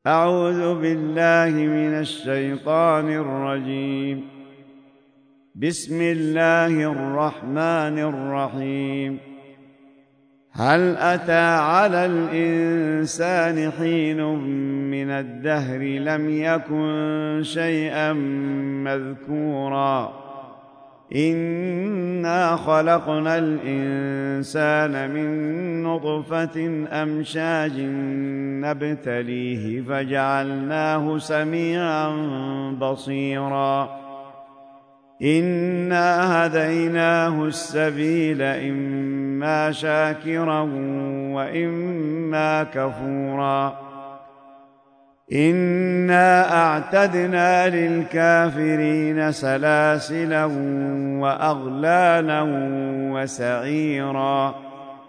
أعوذ بالله من الشيطان الرجيم. بسم الله الرحمن الرحيم. هل أتى على الإنسان حين من الدهر لم يكن شيئا مذكورا إنا خلقنا الإنسان من نطفة أمشاج نبتليه فجعلناه سميعا بصيرا إنا هديناه السبيل إما شاكرا وإما كفورا إنا أعتدنا للكافرين سلاسلا وأغلالا وسعيرا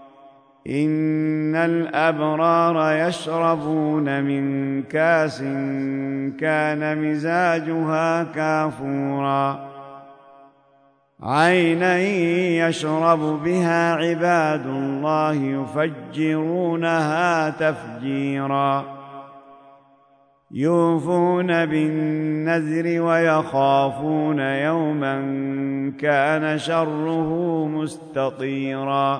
إن الأبرار يشربون من كاس كان مزاجها كافورا عينا يشرب بها عباد الله يفجرونها تفجيرا يوفون بالنذر ويخافون يوما كان شره مستطيرا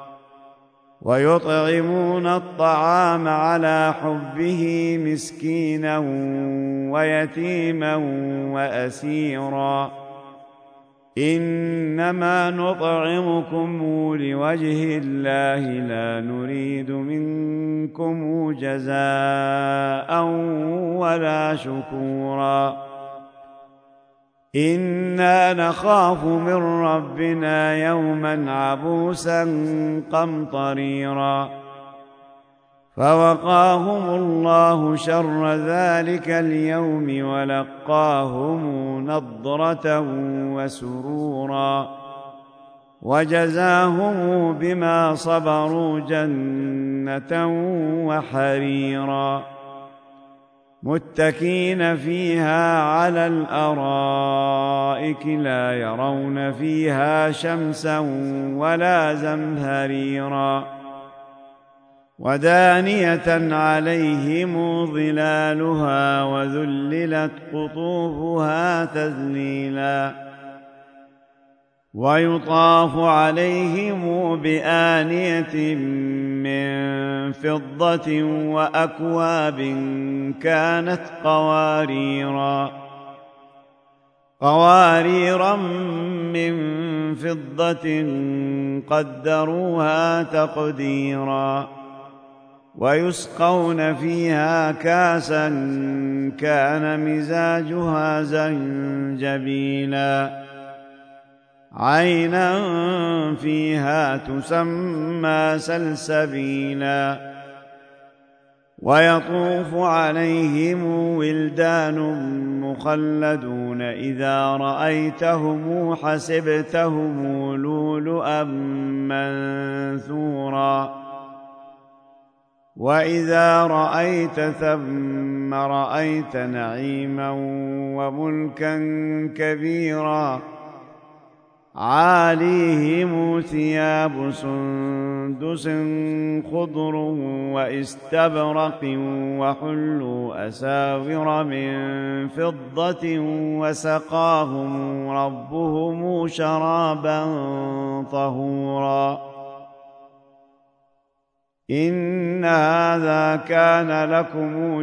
ويطعمون الطعام على حبه مسكينا ويتيما وأسيرا إنما نطعمكم لوجه الله لا نريد منكم جزاء ولا شكورا إنا نخاف من ربنا يوما عبوسا قمطريرا فوقاهم الله شر ذلك اليوم ولقاهم نضرة وسرورا وجزاهم بما صبروا جنة وحريرا متكين فيها على الأرائك لا يرون فيها شمسا ولا زمهريرا ودانية عليهم ظلالها وذللت قطوفها تذليلا ويطاف عليهم بآنية من فضة وأكواب كانت قواريرا من فضة قدروها تقديرا ويسقون فيها كاسا كان مزاجها زنجبيلا عينا فيها تسمى سلسبيلا ويطوف عليهم ولدان مخلدون إذا رأيتهم حسبتهم لؤلؤا منثورا وإذا رأيت ثم رأيت نعيما وملكا كبيرا عاليهم ثياب سندس خضر واستبرق وحلوا أساور من فضة وسقاهم ربهم شرابا طهورا إن هذا كان لكم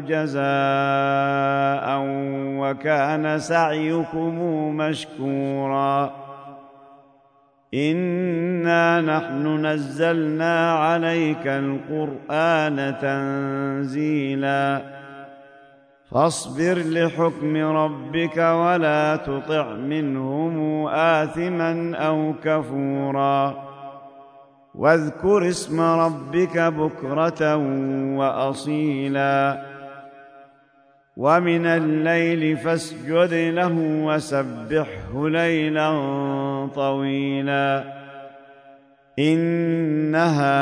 جزاء وكان سعيكم مشكورا إنا نحن نزلنا عليك القرآن تنزيلا فاصبر لحكم ربك ولا تطع منهم آثما أو كفورا واذكر اسم ربك بكرة وأصيلا ومن الليل فاسجد له وسبحه ليلا طويلا إن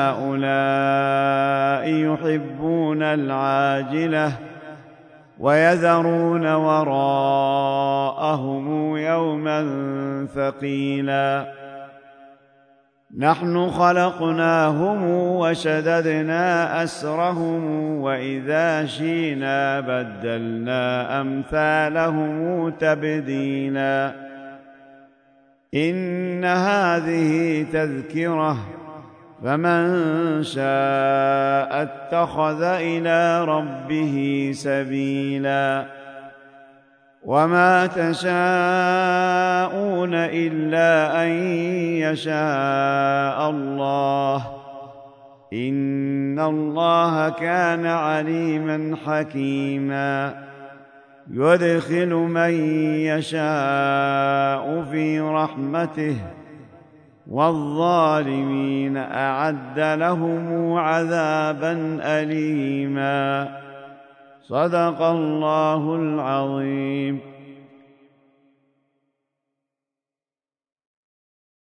هؤلاء يحبون العاجلة ويذرون وراءهم يوما ثقيلا نحن خلقناهم وشددنا أسرهم وإذا شئنا بدلنا أمثالهم تبديلا إن هذه تذكرة فمن شاء اتخذ إلى ربه سبيلا وما تشاءون إلا أن يشاء الله إن الله كان عليما حكيما يدخل من يشاء في رحمته والظالمين أعد لهم عذابا أليما صدق الله العظيم.